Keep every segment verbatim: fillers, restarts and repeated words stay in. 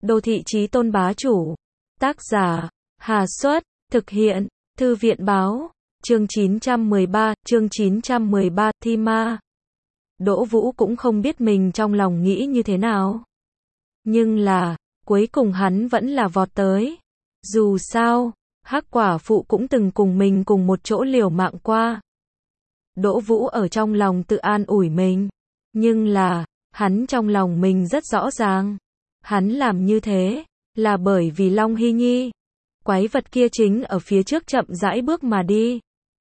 Đô thị chí tôn bá chủ. Tác giả, Hà Xuất, thực hiện, Thư viện báo, chương chín trăm mười ba, chương chín trăm mười ba, thi ma. Đỗ Vũ cũng không biết mình trong lòng nghĩ như thế nào. Nhưng là, cuối cùng hắn vẫn là vọt tới. Dù sao, Hắc quả phụ cũng từng cùng mình cùng một chỗ liều mạng qua. Đỗ Vũ ở trong lòng tự an ủi mình. Nhưng là, hắn trong lòng mình rất rõ ràng. Hắn làm như thế, là bởi vì Long Hy Nhi. Quái vật kia chính ở phía trước chậm rãi bước mà đi.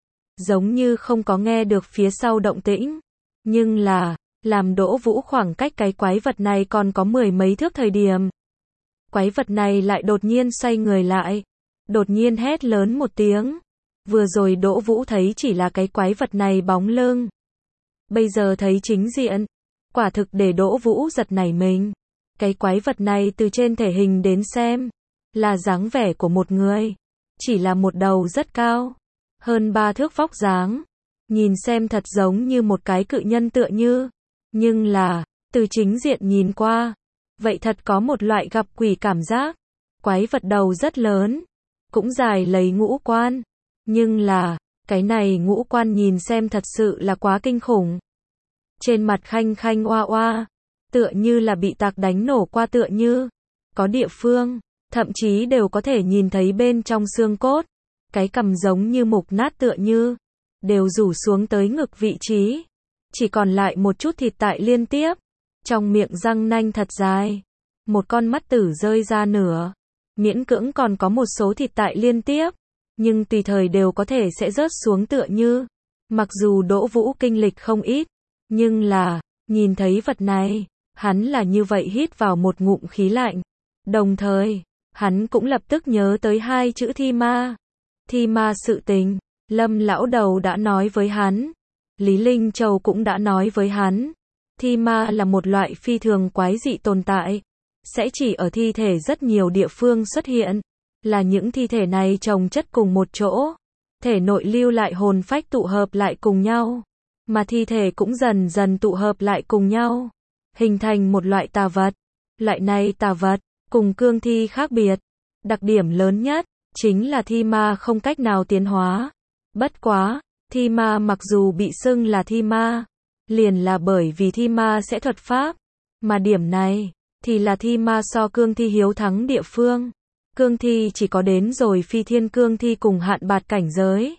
Giống như không có nghe được phía sau động tĩnh. Nhưng là, làm Đỗ Vũ khoảng cách cái quái vật này còn có mười mấy thước thời điểm. Quái vật này lại đột nhiên xoay người lại. Đột nhiên hét lớn một tiếng. Vừa rồi Đỗ Vũ thấy chỉ là cái quái vật này bóng lưng. Bây giờ thấy chính diện. Quả thực để Đỗ Vũ giật nảy mình. Cái quái vật này từ trên thể hình đến xem. Là dáng vẻ của một người. Chỉ là một đầu rất cao. Hơn ba thước vóc dáng. Nhìn xem thật giống như một cái cự nhân tựa như. Nhưng là, từ chính diện nhìn qua. Vậy thật có một loại gặp quỷ cảm giác. Quái vật đầu rất lớn. Cũng dài lấy ngũ quan. Nhưng là, cái này ngũ quan nhìn xem thật sự là quá kinh khủng. Trên mặt khanh khanh oa oa. Tựa như là bị tạc đánh nổ qua tựa như. Có địa phương, thậm chí đều có thể nhìn thấy bên trong xương cốt. Cái cằm giống như mục nát tựa như. Đều rủ xuống tới ngực vị trí. Chỉ còn lại một chút thịt tại liên tiếp. Trong miệng răng nanh thật dài. Một con mắt tử rơi ra nửa. Miễn cưỡng còn có một số thịt tại liên tiếp. Nhưng tùy thời đều có thể sẽ rớt xuống tựa như. Mặc dù Đỗ Vũ kinh lịch không ít. Nhưng là, nhìn thấy vật này. Hắn là như vậy hít vào một ngụm khí lạnh. Đồng thời, hắn cũng lập tức nhớ tới hai chữ thi ma. Thi ma sự tình. Lâm lão đầu đã nói với hắn. Lý Linh Châu cũng đã nói với hắn. Thi ma là một loại phi thường quái dị tồn tại. Sẽ chỉ ở thi thể rất nhiều địa phương xuất hiện. Là những thi thể này chồng chất cùng một chỗ. Thể nội lưu lại hồn phách tụ hợp lại cùng nhau. Mà thi thể cũng dần dần tụ hợp lại cùng nhau. Hình thành một loại tà vật. Loại này tà vật, cùng cương thi khác biệt. Đặc điểm lớn nhất, chính là thi ma không cách nào tiến hóa. Bất quá, thi ma mặc dù bị xưng là thi ma, liền là bởi vì thi ma sẽ thuật pháp. Mà điểm này, thì là thi ma so cương thi hiếu thắng địa phương. Cương thi chỉ có đến rồi phi thiên cương thi cùng hạn bạt cảnh giới.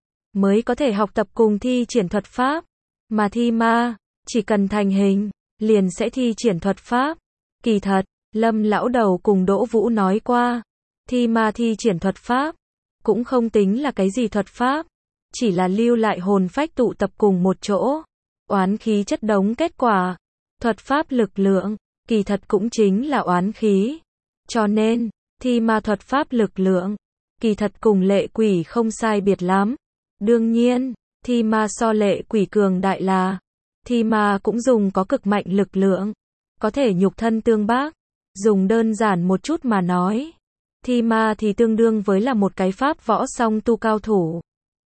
Mới có thể học tập cùng thi triển thuật pháp. Mà thi ma, chỉ cần thành hình, liền sẽ thi triển thuật pháp. Kỳ thật, Lâm lão đầu cùng Đỗ Vũ nói qua. Thi ma thi triển thuật pháp. Cũng không tính là cái gì thuật pháp. Chỉ là lưu lại hồn phách tụ tập cùng một chỗ. Oán khí chất đống kết quả. Thuật pháp lực lượng, kỳ thật cũng chính là oán khí. Cho nên, thi ma thuật pháp lực lượng, kỳ thật cùng lệ quỷ không sai biệt lắm. Đương nhiên, thi ma so lệ quỷ cường đại là. Thi ma cũng dùng có cực mạnh lực lượng. Có thể nhục thân tương bác. Dùng đơn giản một chút mà nói. Thi ma thì tương đương với là một cái pháp võ song tu cao thủ.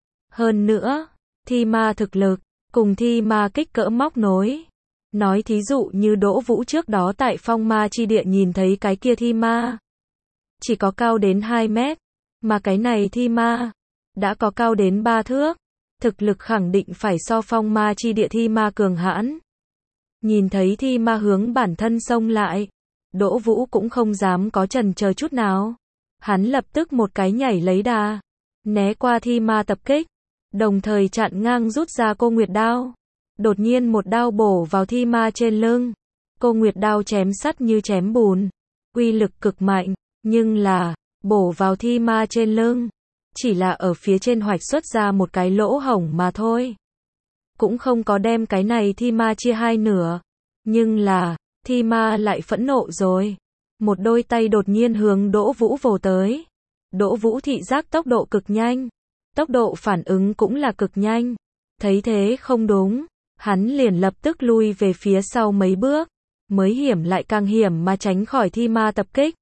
Hơn nữa, thi ma thực lực, cùng thi ma kích cỡ móc nối. Nói thí dụ như Đỗ Vũ trước đó tại phong ma chi địa nhìn thấy cái kia thi ma. Chỉ có cao đến hai mét. Mà cái này thi ma, đã có cao đến ba thước. Thực lực khẳng định phải so phong ma chi địa thi ma cường hãn. Nhìn thấy thi ma hướng bản thân xông lại. Đỗ Vũ cũng không dám có chần chờ chút nào. Hắn lập tức một cái nhảy lấy đà. Né qua thi ma tập kích. Đồng thời chặn ngang rút ra cô Nguyệt đao. Đột nhiên một đao bổ vào thi ma trên lưng. Cô Nguyệt đao chém sắt như chém bùn. Uy lực cực mạnh. Nhưng là, bổ vào thi ma trên lưng. Chỉ là ở phía trên hoạch xuất ra một cái lỗ hổng mà thôi. Cũng không có đem cái này thi ma chia hai nửa. Nhưng là, thi ma lại phẫn nộ rồi. Một đôi tay đột nhiên hướng Đỗ Vũ vồ tới. Đỗ Vũ thị giác tốc độ cực nhanh. Tốc độ phản ứng cũng là cực nhanh. Thấy thế không đúng. Hắn liền lập tức lui về phía sau mấy bước. Mới hiểm lại càng hiểm mà tránh khỏi thi ma tập kích.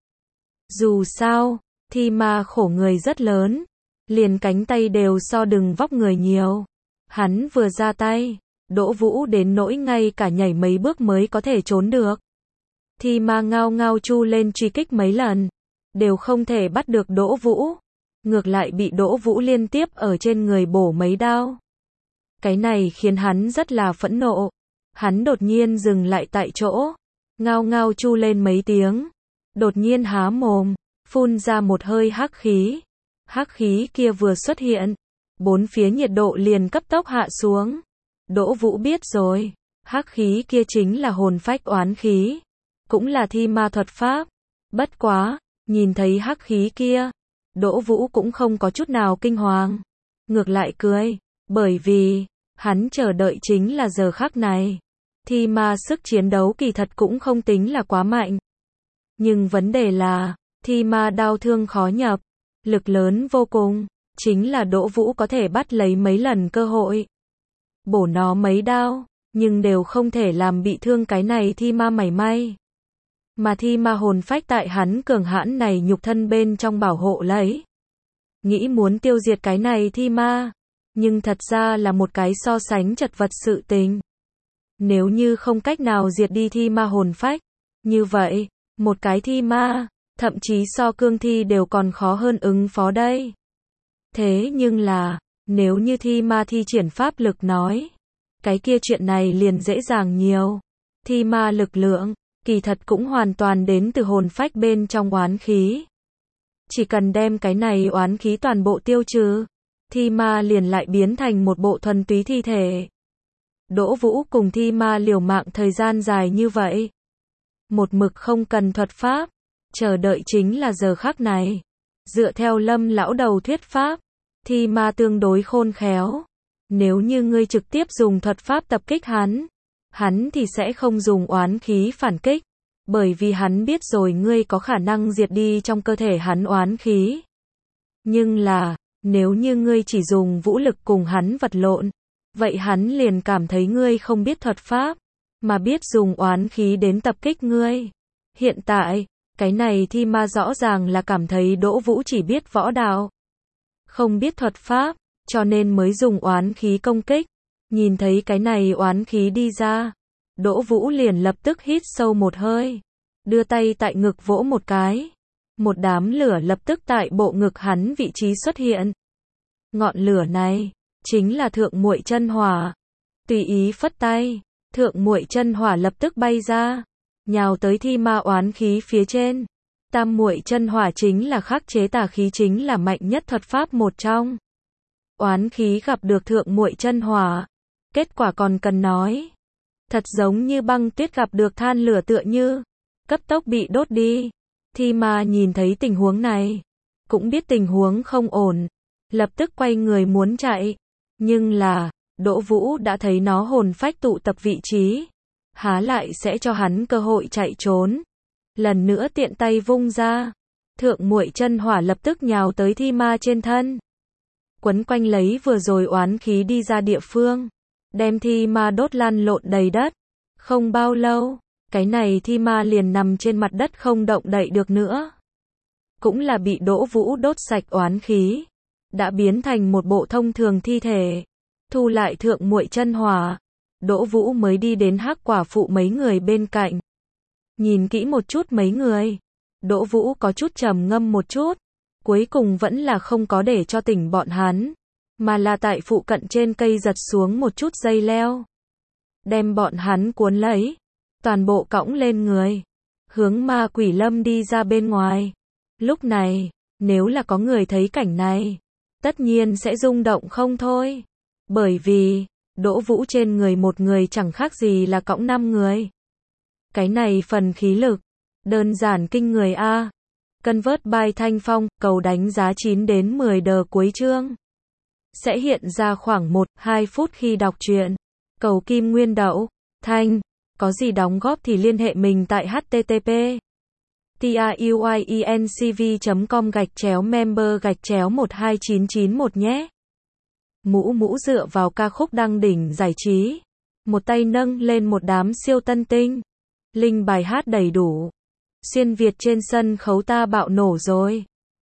Dù sao, thi ma khổ người rất lớn. Liền cánh tay đều so đừng vóc người nhiều. Hắn vừa ra tay. Đỗ Vũ đến nỗi ngay cả nhảy mấy bước mới có thể trốn được. Thi Ma ngao ngao chu lên truy kích mấy lần, đều không thể bắt được Đỗ Vũ, ngược lại bị Đỗ Vũ liên tiếp ở trên người bổ mấy đao. Cái này khiến hắn rất là phẫn nộ, hắn đột nhiên dừng lại tại chỗ, ngao ngao chu lên mấy tiếng, đột nhiên há mồm, phun ra một hơi hắc khí. Hắc khí kia vừa xuất hiện, bốn phía nhiệt độ liền cấp tốc hạ xuống. Đỗ Vũ biết rồi, hắc khí kia chính là hồn phách oán khí, cũng là thi ma thuật pháp. Bất quá, nhìn thấy hắc khí kia, Đỗ Vũ cũng không có chút nào kinh hoàng, ngược lại cười, bởi vì hắn chờ đợi chính là giờ khắc này. Thi ma sức chiến đấu kỳ thật cũng không tính là quá mạnh, nhưng vấn đề là thi ma đao thương khó nhập, lực lớn vô cùng, chính là Đỗ Vũ có thể bắt lấy mấy lần cơ hội, bổ nó mấy đao, nhưng đều không thể làm bị thương cái này thi ma mảy may. Mà thi ma hồn phách tại hắn cường hãn này nhục thân bên trong bảo hộ lấy, nghĩ muốn tiêu diệt cái này thi ma, nhưng thật ra là một cái so sánh chật vật sự tình. Nếu như không cách nào diệt đi thi ma hồn phách, như vậy, một cái thi ma, thậm chí so cương thi đều còn khó hơn ứng phó đây. Thế nhưng là, nếu như thi ma thi triển pháp lực nói, cái kia chuyện này liền dễ dàng nhiều. Thi ma lực lượng, kỳ thật cũng hoàn toàn đến từ hồn phách bên trong oán khí. Chỉ cần đem cái này oán khí toàn bộ tiêu trừ, thi ma liền lại biến thành một bộ thuần túy thi thể. Đỗ Vũ cùng thi ma liều mạng thời gian dài như vậy, một mực không cần thuật pháp, chờ đợi chính là giờ khắc này. Dựa theo Lâm lão đầu thuyết pháp, thi ma tương đối khôn khéo, nếu như ngươi trực tiếp dùng thuật pháp tập kích hắn, hắn thì sẽ không dùng oán khí phản kích, bởi vì hắn biết rồi ngươi có khả năng diệt đi trong cơ thể hắn oán khí. Nhưng là, nếu như ngươi chỉ dùng vũ lực cùng hắn vật lộn, vậy hắn liền cảm thấy ngươi không biết thuật pháp, mà biết dùng oán khí đến tập kích ngươi. Hiện tại, cái này thi ma rõ ràng là cảm thấy Đỗ Vũ chỉ biết võ đạo, không biết thuật pháp, cho nên mới dùng oán khí công kích. Nhìn thấy cái này oán khí đi ra, Đỗ Vũ liền lập tức hít sâu một hơi, đưa tay tại ngực vỗ một cái. Một đám lửa lập tức tại bộ ngực hắn vị trí xuất hiện. Ngọn lửa này chính là thượng muội chân hỏa. Tùy ý phất tay, thượng muội chân hỏa lập tức bay ra, nhào tới thi ma oán khí phía trên. Tam muội chân hỏa chính là khắc chế tà khí, chính là mạnh nhất thuật pháp một trong. Oán khí gặp được thượng muội chân hỏa, kết quả còn cần nói. Thật giống như băng tuyết gặp được than lửa tựa như, cấp tốc bị đốt đi. Thi ma nhìn thấy tình huống này, cũng biết tình huống không ổn, lập tức quay người muốn chạy. Nhưng là, Đỗ Vũ đã thấy nó hồn phách tụ tập vị trí, há lại sẽ cho hắn cơ hội chạy trốn. Lần nữa tiện tay vung ra, thượng muội chân hỏa lập tức nhào tới thi ma trên thân, quấn quanh lấy vừa rồi oán khí đi ra địa phương, đem thi ma đốt lăn lộn đầy đất. Không bao lâu, cái này thi ma liền nằm trên mặt đất không động đậy được nữa. Cũng là bị Đỗ Vũ đốt sạch oán khí, đã biến thành một bộ thông thường thi thể. Thu lại thượng muội chân hỏa, Đỗ Vũ mới đi đến Hắc Quả Phụ mấy người bên cạnh. Nhìn kỹ một chút mấy người, Đỗ Vũ có chút trầm ngâm một chút, cuối cùng vẫn là không có để cho tỉnh bọn hắn, mà là tại phụ cận trên cây giật xuống một chút dây leo, đem bọn hắn cuốn lấy, toàn bộ cõng lên người, hướng Ma Quỷ Lâm đi ra bên ngoài. Lúc này, nếu là có người thấy cảnh này, tất nhiên sẽ rung động không thôi, bởi vì Đỗ Vũ trên người một người chẳng khác gì là cõng năm người. Cái này phần khí lực, đơn giản kinh người a. Convert by Thanh Phong, cầu đánh giá chín đến mười đờ cuối chương. Sẽ hiện ra khoảng một đến hai phút khi đọc truyện. Cầu kim nguyên đậu, Thanh, có gì đóng góp thì liên hệ mình tại http truyencv chấm com gạch chéo member gạch chéo một hai chín chín một nhé. Mũ mũ dựa vào ca khúc đăng đỉnh giải trí, một tay nâng lên một đám siêu tân tinh. Link bài hát đầy đủ. Xuyên Việt trên sân khấu ta bạo nổ rồi.